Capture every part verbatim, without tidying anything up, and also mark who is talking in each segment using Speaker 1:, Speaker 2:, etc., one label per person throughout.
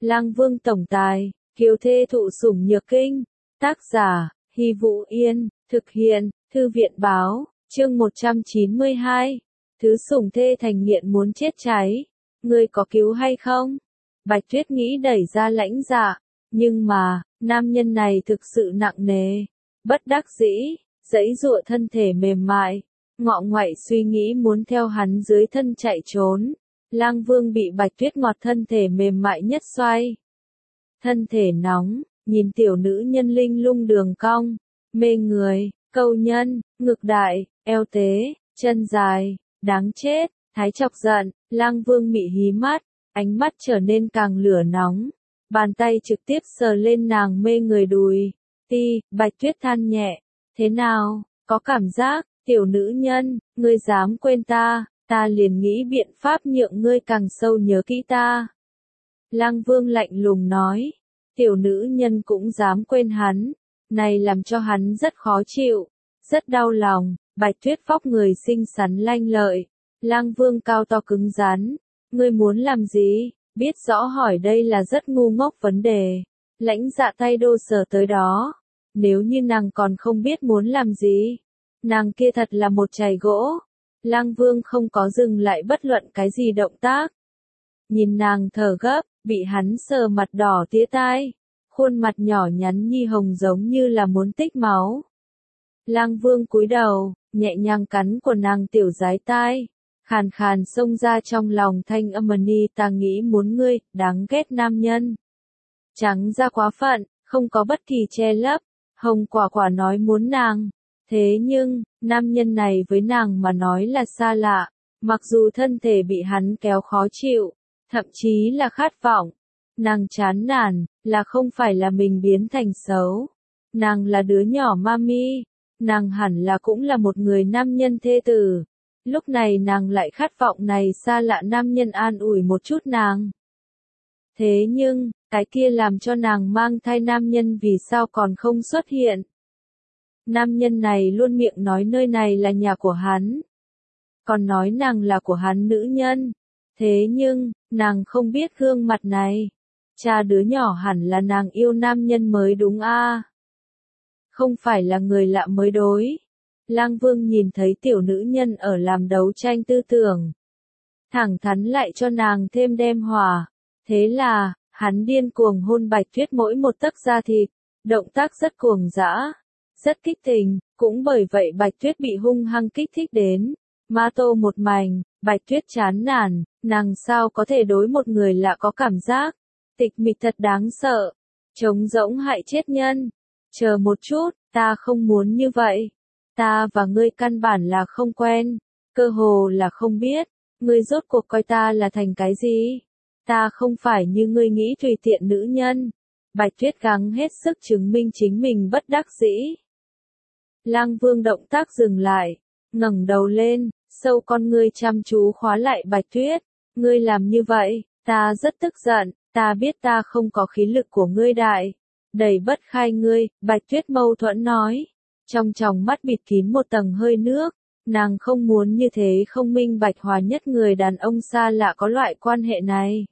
Speaker 1: Lang Vương tổng tài, kiều thê thụ sủng nhược kinh. Tác giả, Hy Vũ Yên, thực hiện, Thư viện báo, chương một trăm chín mươi hai. Thứ sủng thê thành nghiện muốn chết cháy. Ngươi có cứu hay không? Bạch Tuyết nghĩ đẩy ra Lãnh Dạ, nhưng mà, nam nhân này thực sự nặng nề. Bất đắc dĩ, giãy giụa thân thể mềm mại, ngọ ngoại suy nghĩ muốn theo hắn dưới thân chạy trốn. Lang Vương bị Bạch Tuyết ngọt thân thể mềm mại nhất xoay. Thân thể nóng, nhìn tiểu nữ nhân linh lung đường cong, mê người, câu nhân, ngực đại, eo tế, chân dài, đáng chết, thái chọc giận, Lang Vương mị hí mắt, ánh mắt trở nên càng lửa nóng, bàn tay trực tiếp sờ lên nàng mê người đùi. Ti, Bạch Tuyết than nhẹ, thế nào, có cảm giác, tiểu nữ nhân, ngươi dám quên ta, ta liền nghĩ biện pháp nhượng ngươi càng sâu nhớ kỹ ta. Lang Vương lạnh lùng nói, tiểu nữ nhân cũng dám quên hắn, này làm cho hắn rất khó chịu, rất đau lòng. Bạch Tuyết vóc người xinh xắn lanh lợi, Lang Vương cao to cứng rắn, ngươi muốn làm gì, biết rõ hỏi đây là rất ngu ngốc vấn đề. Lãnh Dạ tay đô sờ tới đó, nếu như nàng còn không biết muốn làm gì, nàng kia thật là một chày gỗ. Lang Vương không có dừng lại bất luận cái gì động tác. Nhìn nàng thở gấp, bị hắn sờ mặt đỏ tía tai, khuôn mặt nhỏ nhắn nhi hồng giống như là muốn tích máu. Lang Vương cúi đầu, nhẹ nhàng cắn của nàng tiểu giái tai, khàn khàn xông ra trong lòng thanh âm ni, ta nghĩ muốn ngươi, đáng ghét nam nhân. Trắng ra quá phận, không có bất kỳ che lấp, Hồng Quả Quả nói muốn nàng. Thế nhưng, nam nhân này với nàng mà nói là xa lạ, mặc dù thân thể bị hắn kéo khó chịu, thậm chí là khát vọng. Nàng chán nản, là không phải là mình biến thành xấu. Nàng là đứa nhỏ mami, nàng hẳn là cũng là một người nam nhân thê tử. Lúc này nàng lại khát vọng này xa lạ nam nhân an ủi một chút nàng. Thế nhưng, cái kia làm cho nàng mang thai nam nhân vì sao còn không xuất hiện? Nam nhân này luôn miệng nói nơi này là nhà của hắn, còn nói nàng là của hắn nữ nhân. Thế nhưng, nàng không biết gương mặt này. Cha đứa nhỏ hẳn là nàng yêu nam nhân mới đúng a? À? Không phải là người lạ mới đối. Lang Vương nhìn thấy tiểu nữ nhân ở làm đấu tranh tư tưởng, thẳng thắn lại cho nàng thêm đem hòa. Thế là, hắn điên cuồng hôn Bạch Tuyết mỗi một tấc da thịt, động tác rất cuồng dã, rất kích tình, cũng bởi vậy Bạch Tuyết bị hung hăng kích thích đến. Ma tô một mảnh, Bạch Tuyết chán nản, nàng sao có thể đối một người lạ có cảm giác, tịch mịch thật đáng sợ, trống rỗng hại chết nhân. Chờ một chút, ta không muốn như vậy, ta và ngươi căn bản là không quen, cơ hồ là không biết, ngươi rốt cuộc coi ta là thành cái gì, ta không phải như ngươi nghĩ tùy tiện nữ nhân. Bạch Tuyết gắng hết sức chứng minh chính mình bất đắc dĩ. Lang Vương động tác dừng lại, ngẩng đầu lên, sâu con ngươi chăm chú khóa lại Bạch Tuyết. Ngươi làm như vậy, ta rất tức giận, ta biết ta không có khí lực của ngươi đại, đầy bất khai ngươi. Bạch Tuyết mâu thuẫn nói, trong tròng mắt bịt kín một tầng hơi nước, nàng không muốn như thế không minh bạch hòa nhất người đàn ông xa lạ có loại quan hệ này.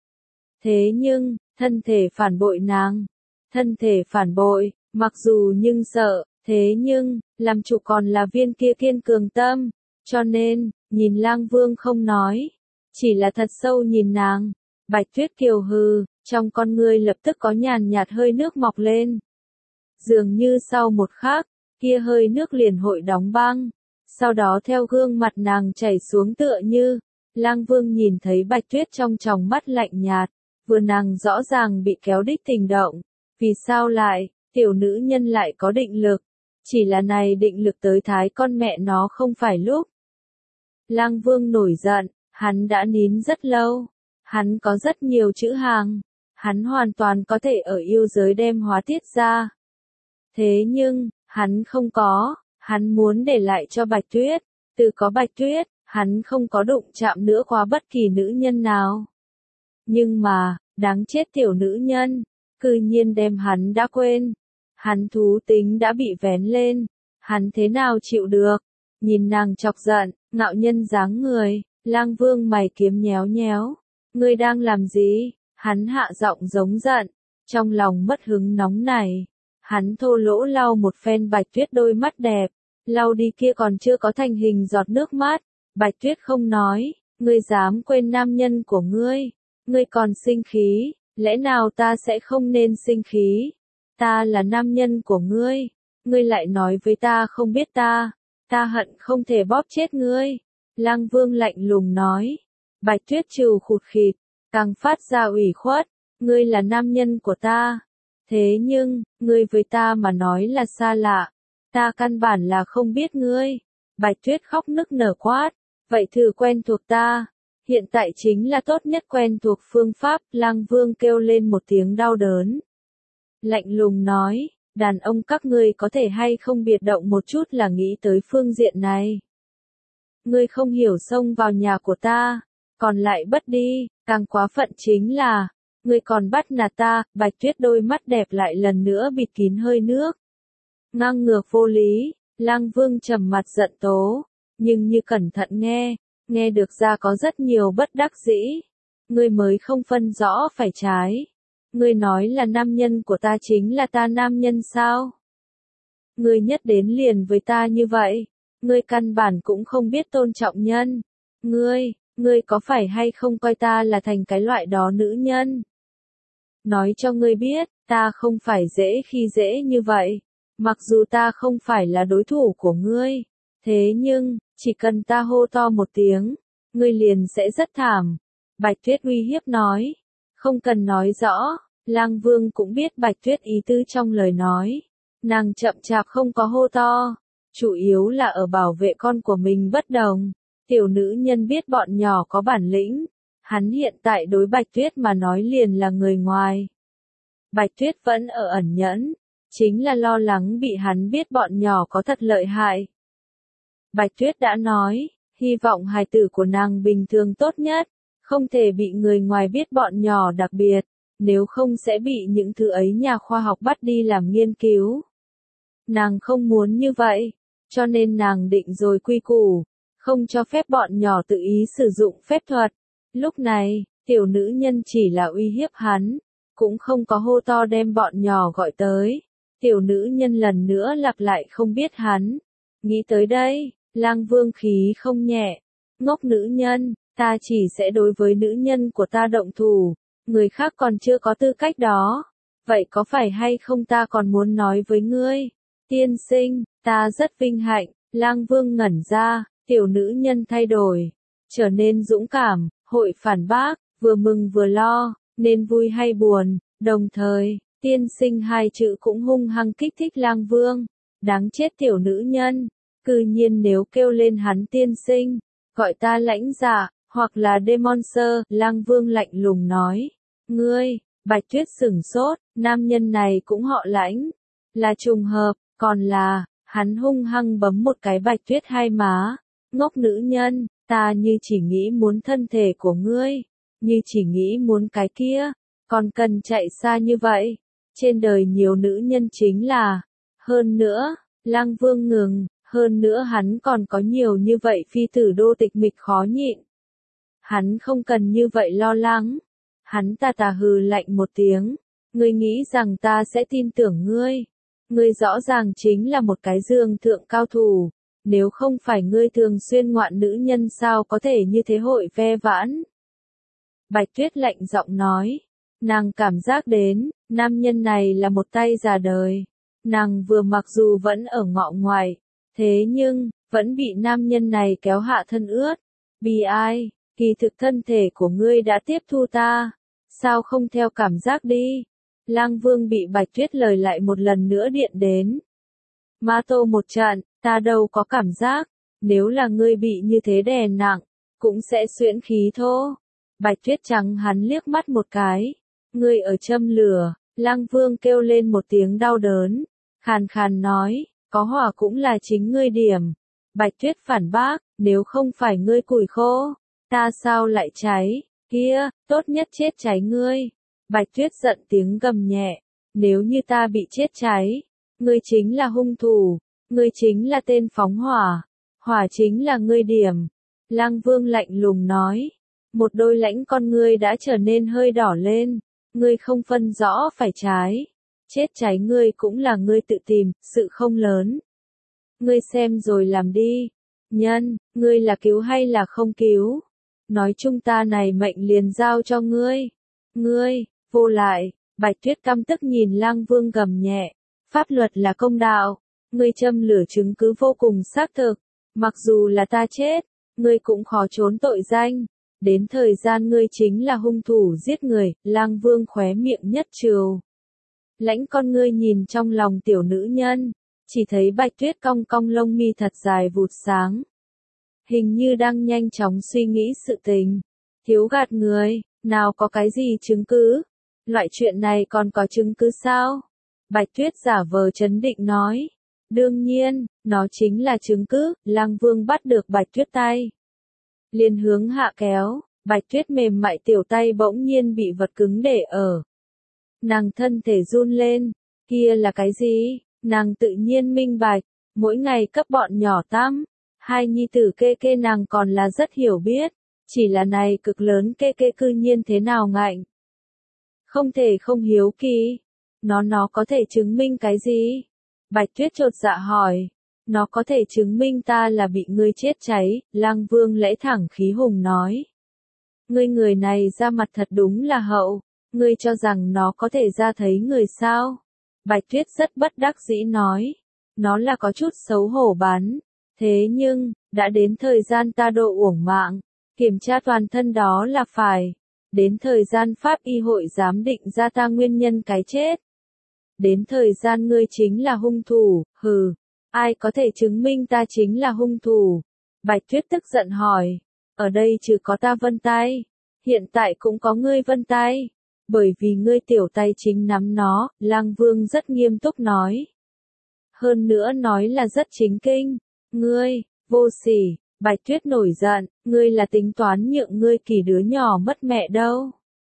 Speaker 1: Thế nhưng, thân thể phản bội nàng, thân thể phản bội, mặc dù nhưng sợ, thế nhưng, làm chủ còn là viên kia kiên cường tâm, cho nên, nhìn Lang Vương không nói, chỉ là thật sâu nhìn nàng. Bạch Tuyết kiều hừ, trong con ngươi lập tức có nhàn nhạt hơi nước mọc lên. Dường như sau một khắc, kia hơi nước liền hội đóng băng, sau đó theo gương mặt nàng chảy xuống tựa như. Lang Vương nhìn thấy Bạch Tuyết trong tròng mắt lạnh nhạt, vừa nàng rõ ràng bị kéo đích tình động, vì sao lại, tiểu nữ nhân lại có định lực, chỉ là này định lực tới thái con mẹ nó không phải lúc. Lang Vương nổi giận, hắn đã nín rất lâu, hắn có rất nhiều chữ hàng, hắn hoàn toàn có thể ở yêu giới đem hóa tiết ra. Thế nhưng, hắn không có, hắn muốn để lại cho Bạch Tuyết, từ có Bạch Tuyết, hắn không có đụng chạm nữa qua bất kỳ nữ nhân nào. Nhưng mà, đáng chết tiểu nữ nhân, cư nhiên đem hắn đã quên. Hắn thú tính đã bị vén lên, hắn thế nào chịu được? Nhìn nàng chọc giận, ngạo nhân dáng người, Lang Vương mày kiếm nhéo nhéo. Ngươi đang làm gì? Hắn hạ giọng giống giận, trong lòng mất hứng nóng này. Hắn thô lỗ lau một phen Bạch Tuyết đôi mắt đẹp, lau đi kia còn chưa có thành hình giọt nước mắt. Bạch Tuyết không nói, ngươi dám quên nam nhân của ngươi, ngươi còn sinh khí, lẽ nào ta sẽ không nên sinh khí? Ta là nam nhân của ngươi, ngươi lại nói với ta không biết ta, ta hận không thể bóp chết ngươi. Lăng Vương lạnh lùng nói. Bạch Tuyết trừ khụt khịt, càng phát ra ủy khuất, ngươi là nam nhân của ta. Thế nhưng, ngươi với ta mà nói là xa lạ, ta căn bản là không biết ngươi. Bạch Tuyết khóc nức nở quát, vậy thử quen thuộc ta, hiện tại chính là tốt nhất quen thuộc phương pháp. Lăng Vương kêu lên một tiếng đau đớn. Lạnh lùng nói, đàn ông các ngươi có thể hay không biệt động một chút là nghĩ tới phương diện này. Ngươi không hiểu xông vào nhà của ta, còn lại bất đi, càng quá phận chính là, ngươi còn bắt nạt ta. Bạch Tuyết đôi mắt đẹp lại lần nữa bịt kín hơi nước. Ngang ngược vô lý, Lăng Vương trầm mặt giận tố, nhưng như cẩn thận nghe, nghe được ra có rất nhiều bất đắc dĩ. Ngươi mới không phân rõ phải trái. Ngươi nói là nam nhân của ta chính là ta nam nhân sao? Ngươi nhất đến liền với ta như vậy, ngươi căn bản cũng không biết tôn trọng nhân. Ngươi, ngươi có phải hay không coi ta là thành cái loại đó nữ nhân? Nói cho ngươi biết, ta không phải dễ khi dễ như vậy. Mặc dù ta không phải là đối thủ của ngươi, thế nhưng, chỉ cần ta hô to một tiếng, ngươi liền sẽ rất thảm. Bạch Tuyết uy hiếp nói. Không cần nói rõ, Lăng Vương cũng biết Bạch Tuyết ý tứ trong lời nói. Nàng chậm chạp không có hô to, chủ yếu là ở bảo vệ con của mình bất đồng. Tiểu nữ nhân biết bọn nhỏ có bản lĩnh, hắn hiện tại đối Bạch Tuyết mà nói liền là người ngoài. Bạch Tuyết vẫn ở ẩn nhẫn, chính là lo lắng bị hắn biết bọn nhỏ có thật lợi hại. Bạch Tuyết đã nói, hy vọng hài tử của nàng bình thường tốt nhất, không thể bị người ngoài biết bọn nhỏ đặc biệt, nếu không sẽ bị những thứ ấy nhà khoa học bắt đi làm nghiên cứu. Nàng không muốn như vậy, cho nên nàng định rồi quy củ, không cho phép bọn nhỏ tự ý sử dụng phép thuật. Lúc này, tiểu nữ nhân chỉ là uy hiếp hắn, cũng không có hô to đem bọn nhỏ gọi tới. Tiểu nữ nhân lần nữa lặp lại không biết hắn. Nghĩ tới đây, Lăng Vương khí không nhẹ. Ngốc nữ nhân, ta chỉ sẽ đối với nữ nhân của ta động thủ, người khác còn chưa có tư cách đó. Vậy có phải hay không ta còn muốn nói với ngươi? Tiên sinh, ta rất vinh hạnh. Lăng Vương ngẩn ra, tiểu nữ nhân thay đổi, trở nên dũng cảm, hội phản bác, vừa mừng vừa lo, nên vui hay buồn. Đồng thời, tiên sinh hai chữ cũng hung hăng kích thích Lăng Vương. Đáng chết tiểu nữ nhân, cư nhiên nếu kêu lên hắn tiên sinh, gọi ta lãnh dạ, hoặc là Demonster. Lăng Vương lạnh lùng nói. Ngươi, Bạch Tuyết sửng sốt, nam nhân này cũng họ lãnh. Là trùng hợp, còn là, hắn hung hăng bấm một cái Bạch Tuyết hai má. Ngốc nữ nhân, ta như chỉ nghĩ muốn thân thể của ngươi, như chỉ nghĩ muốn cái kia, còn cần chạy xa như vậy. Trên đời nhiều nữ nhân chính là, hơn nữa, Lăng Vương ngừng, hơn nữa hắn còn có nhiều như vậy phi tử đô tịch mịch khó nhịn. Hắn không cần như vậy lo lắng. Hắn tà tà hừ lạnh một tiếng, ngươi nghĩ rằng ta sẽ tin tưởng ngươi? Ngươi rõ ràng chính là một cái dương thượng cao thủ, nếu không phải ngươi thường xuyên ngoạn nữ nhân sao có thể như thế hội ve vãn? Bạch Tuyết lạnh giọng nói, nàng cảm giác đến, nam nhân này là một tay già đời. Nàng vừa mặc dù vẫn ở ngọ ngoài, thế nhưng, vẫn bị nam nhân này kéo hạ thân ướt. Bi ai, kỳ thực thân thể của ngươi đã tiếp thu ta, sao không theo cảm giác đi? Lăng Vương bị Bạch Tuyết lời lại một lần nữa điện đến. Ma tô một trận, ta đâu có cảm giác, nếu là ngươi bị như thế đè nặng, cũng sẽ xuyễn khí thô. Bạch Tuyết trắng hắn liếc mắt một cái, ngươi ở châm lửa. Lăng Vương kêu lên một tiếng đau đớn, khàn khàn nói, có hỏa cũng là chính ngươi điểm. Bạch Tuyết phản bác, nếu không phải ngươi củi khô, ta sao lại cháy? Kia, tốt nhất chết cháy ngươi. Bạch Tuyết giận tiếng gầm nhẹ, nếu như ta bị chết cháy, ngươi chính là hung thủ, ngươi chính là tên phóng hỏa, hỏa chính là ngươi điểm. Lăng Vương lạnh lùng nói, Một đôi lãnh con ngươi đã trở nên hơi đỏ lên. Ngươi không phân rõ phải trái. Chết cháy ngươi cũng là ngươi tự tìm, sự không lớn. Ngươi xem rồi làm đi. Nhân, ngươi là cứu hay là không cứu? Nói chung ta này mệnh liền giao cho ngươi. Ngươi, vô lại, Bạch Tuyết căm tức nhìn Lang Vương gầm nhẹ. Pháp luật là công đạo. Ngươi châm lửa chứng cứ vô cùng xác thực. Mặc dù là ta chết, ngươi cũng khó trốn tội danh. Đến thời gian ngươi chính là hung thủ giết người, Lang Vương khóe miệng nhất trừ. Lãnh con ngươi nhìn trong lòng tiểu nữ nhân, chỉ thấy Bạch Tuyết cong cong lông mi thật dài vụt sáng. Hình như đang nhanh chóng suy nghĩ sự tình. Thiếu gạt người, nào có cái gì chứng cứ? Loại chuyện này còn có chứng cứ sao? Bạch Tuyết giả vờ trấn định nói. Đương nhiên, nó chính là chứng cứ. Lang Vương bắt được Bạch Tuyết tay. Liền hướng hạ kéo, Bạch Tuyết mềm mại tiểu tay bỗng nhiên bị vật cứng để ở. Nàng thân thể run lên, kia là cái gì? Nàng tự nhiên minh bạch, mỗi ngày cấp bọn nhỏ tắm, hai nhi tử kê kê nàng còn là rất hiểu biết, chỉ là này cực lớn kê kê cư nhiên thế nào ngạnh. Không thể không hiếu kỳ, nó nó có thể chứng minh cái gì? Bạch Tuyết chột dạ hỏi. Nó có thể chứng minh ta là bị ngươi chết cháy, Lang Vương lễ thẳng khí hùng nói. Ngươi người này ra mặt thật đúng là hậu, ngươi cho rằng nó có thể ra thấy người sao? Bạch Tuyết rất bất đắc dĩ nói. Nó là có chút xấu hổ bắn. Thế nhưng, đã đến thời gian ta độ uổng mạng, kiểm tra toàn thân đó là phải. Đến thời gian pháp y hội giám định ra ta nguyên nhân cái chết. Đến thời gian ngươi chính là hung thủ, hừ. Ai có thể chứng minh ta chính là hung thủ? Bạch Tuyết tức giận hỏi. Ở đây trừ có ta vân tay. Hiện tại cũng có ngươi vân tay. Bởi vì ngươi tiểu tay chính nắm nó, Lang Vương rất nghiêm túc nói. Hơn nữa nói là rất chính kinh. Ngươi, vô sỉ, Bạch Tuyết nổi giận, ngươi là tính toán nhượng ngươi kỳ đứa nhỏ mất mẹ đâu.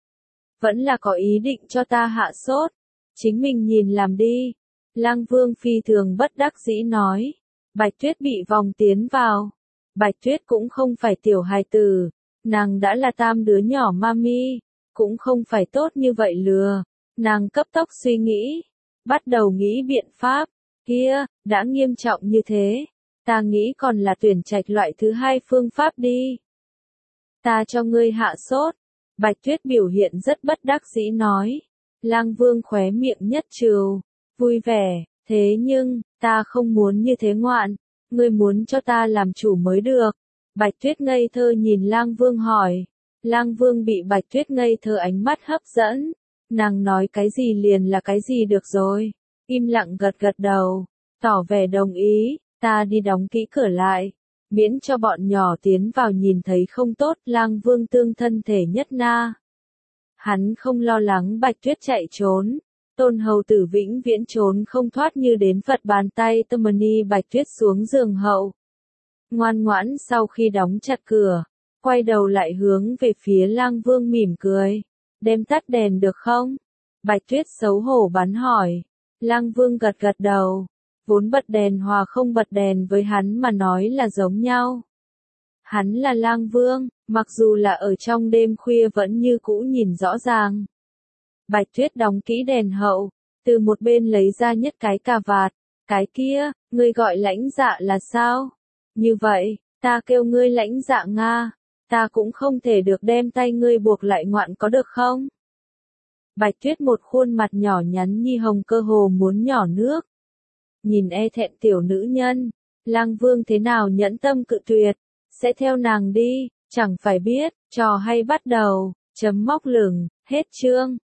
Speaker 1: Vẫn là có ý định cho ta hạ sốt. Chính mình nhìn làm đi. Lang Vương phi thường bất đắc dĩ nói. Bạch Tuyết bị vòng tiến vào. Bạch Tuyết cũng không phải tiểu hài tử. Nàng đã là tam đứa nhỏ mami. Cũng không phải tốt như vậy lừa. Nàng cấp tốc suy nghĩ. Bắt đầu nghĩ biện pháp. Kia, đã nghiêm trọng như thế. Ta nghĩ còn là tuyển trạch loại thứ hai phương pháp đi. Ta cho ngươi hạ sốt. Bạch Tuyết biểu hiện rất bất đắc dĩ nói. Lang Vương khóe miệng nhất trừ. Vui vẻ, thế nhưng, ta không muốn như thế ngoạn. Ngươi muốn cho ta làm chủ mới được. Bạch Tuyết ngây thơ nhìn Lang Vương hỏi. Lang Vương bị Bạch Tuyết ngây thơ ánh mắt hấp dẫn. Nàng nói cái gì liền là cái gì được rồi. Im lặng gật gật đầu. Tỏ vẻ đồng ý, ta đi đóng kỹ cửa lại. Miễn cho bọn nhỏ tiến vào nhìn thấy không tốt. Lang Vương tương thân thể nhất na. Hắn không lo lắng Bạch Tuyết chạy trốn. Tôn hầu tử vĩnh viễn trốn không thoát như đến Phật bàn tay tâm ni Bạch Tuyết xuống giường hậu. Ngoan ngoãn sau khi đóng chặt cửa, quay đầu lại hướng về phía Lang Vương mỉm cười. Đem tắt đèn được không? Bạch Tuyết xấu hổ bắn hỏi. Lang Vương gật gật đầu. Vốn bật đèn hòa không bật đèn với hắn mà nói là giống nhau. Hắn là Lang Vương, mặc dù là ở trong đêm khuya vẫn như cũ nhìn rõ ràng. Bạch Tuyết đóng kỹ đèn hậu, từ một bên lấy ra nhất cái cà vạt. Cái kia, ngươi gọi lãnh dạ là sao? Như vậy, ta kêu ngươi lãnh dạ Nga, ta cũng không thể được đem tay ngươi buộc lại ngoạn có được không? Bạch Tuyết một khuôn mặt nhỏ nhắn nhi hồng cơ hồ muốn nhỏ nước. Nhìn e thẹn tiểu nữ nhân, Lang Vương thế nào nhẫn tâm cự tuyệt, sẽ theo nàng đi, chẳng phải biết, trò hay bắt đầu, chấm móc lửng, hết chương.